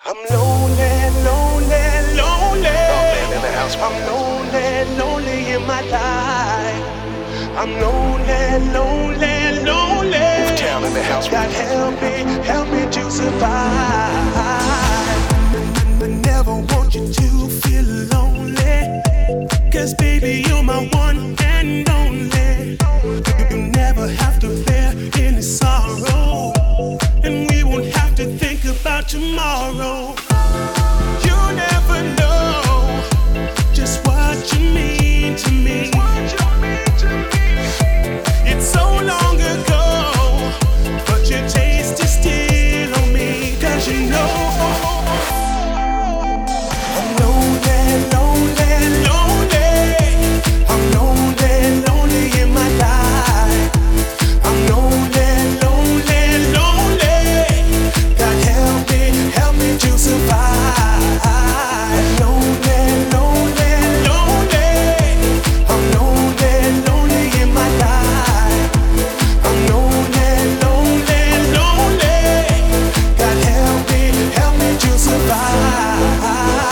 I'm lonely, lonely, lonely. Man in the house. I'm lonely, lonely in my life. I'm lonely, lonely, lonely. Town in the house. God help me to survive. I never want you to feel lonely. 'Cause baby, you're my one and only. You never have to bear any sorrow. And we won't have to think about tomorrow. You never know just what you mean to me. It's so long ago, but your taste is still on me. 'Cause you know I'm lonely, lonely, lonely. I'm lonely, lonely in my life. I'm lonely, lonely, lonely. God help me to survive. Lonely, lonely, lonely. I'm lonely, lonely in my life. I'm lonely, lonely, lonely. God help me to survive.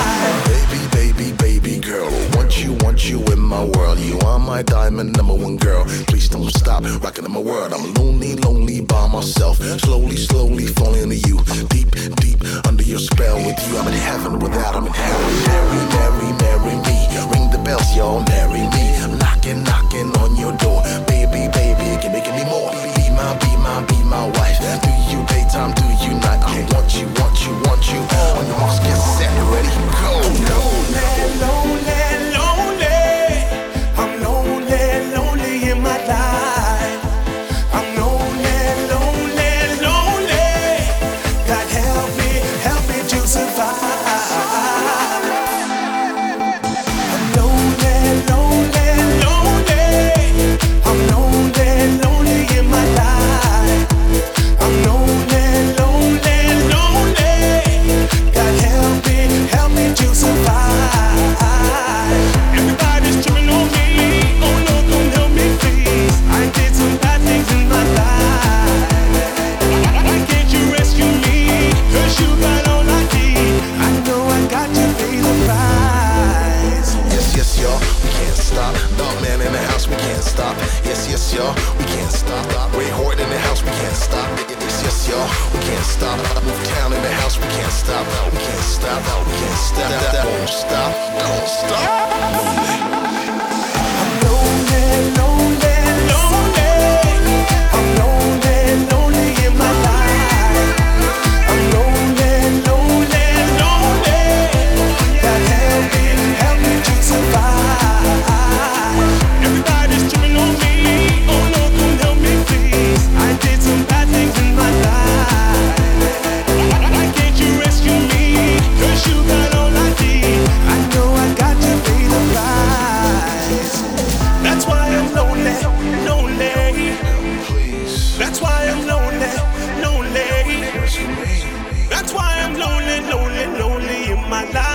Baby girl, want you in my world. You are my diamond number one girl. Please don't stop rocking in my world. I'm lonely by myself. Slowly falling into you. Deep under your spell. With you, I'm in heaven. Without, I'm in hell. Marry me. Ring the bells, y'all. Marry me. I'm knocking on your door. Baby, give me more. Be my wife. Do you daytime? Do you night? I want you. On your marks, get set, ready, go. Lonely, lonely, lonely. I'm lonely, lonely in my life. I'm lonely, lonely, lonely. God help me to survive. I'm lonely, lonely, lonely. I'm lonely, lonely in my life. I'm lonely, lonely, lonely. God help me to survive. Everybody's tripping on me. Oh no, don't help me please. I did some bad things in my life. Why can't you rescue me? 'Cause you got all I need. I know I got to pay the price. Yes, y'all, we can't stop. Dog man in the house, we can't stop. Yes, y'all, we can't stop. Ray Horde in the house, we can't stop. Yes, y'all, we can't stop. Move town in the house, we can't stop. We can't stop. Won't stop. Don't stop. I'm lonely, lonely, lonely. I'm lonely, lonely in my life. I'm lonely, lonely, lonely. God help me to survive. Everybody's tripping on me. Oh no, don't help me please. I did some bad things in my life. Why can't you rescue me? 'Cause you got all I need. I know I got to pay the price. That's why I'm lonely, lonely. That's why I'm lonely, lonely. That's why I'm lonely, lonely, lonely in my life.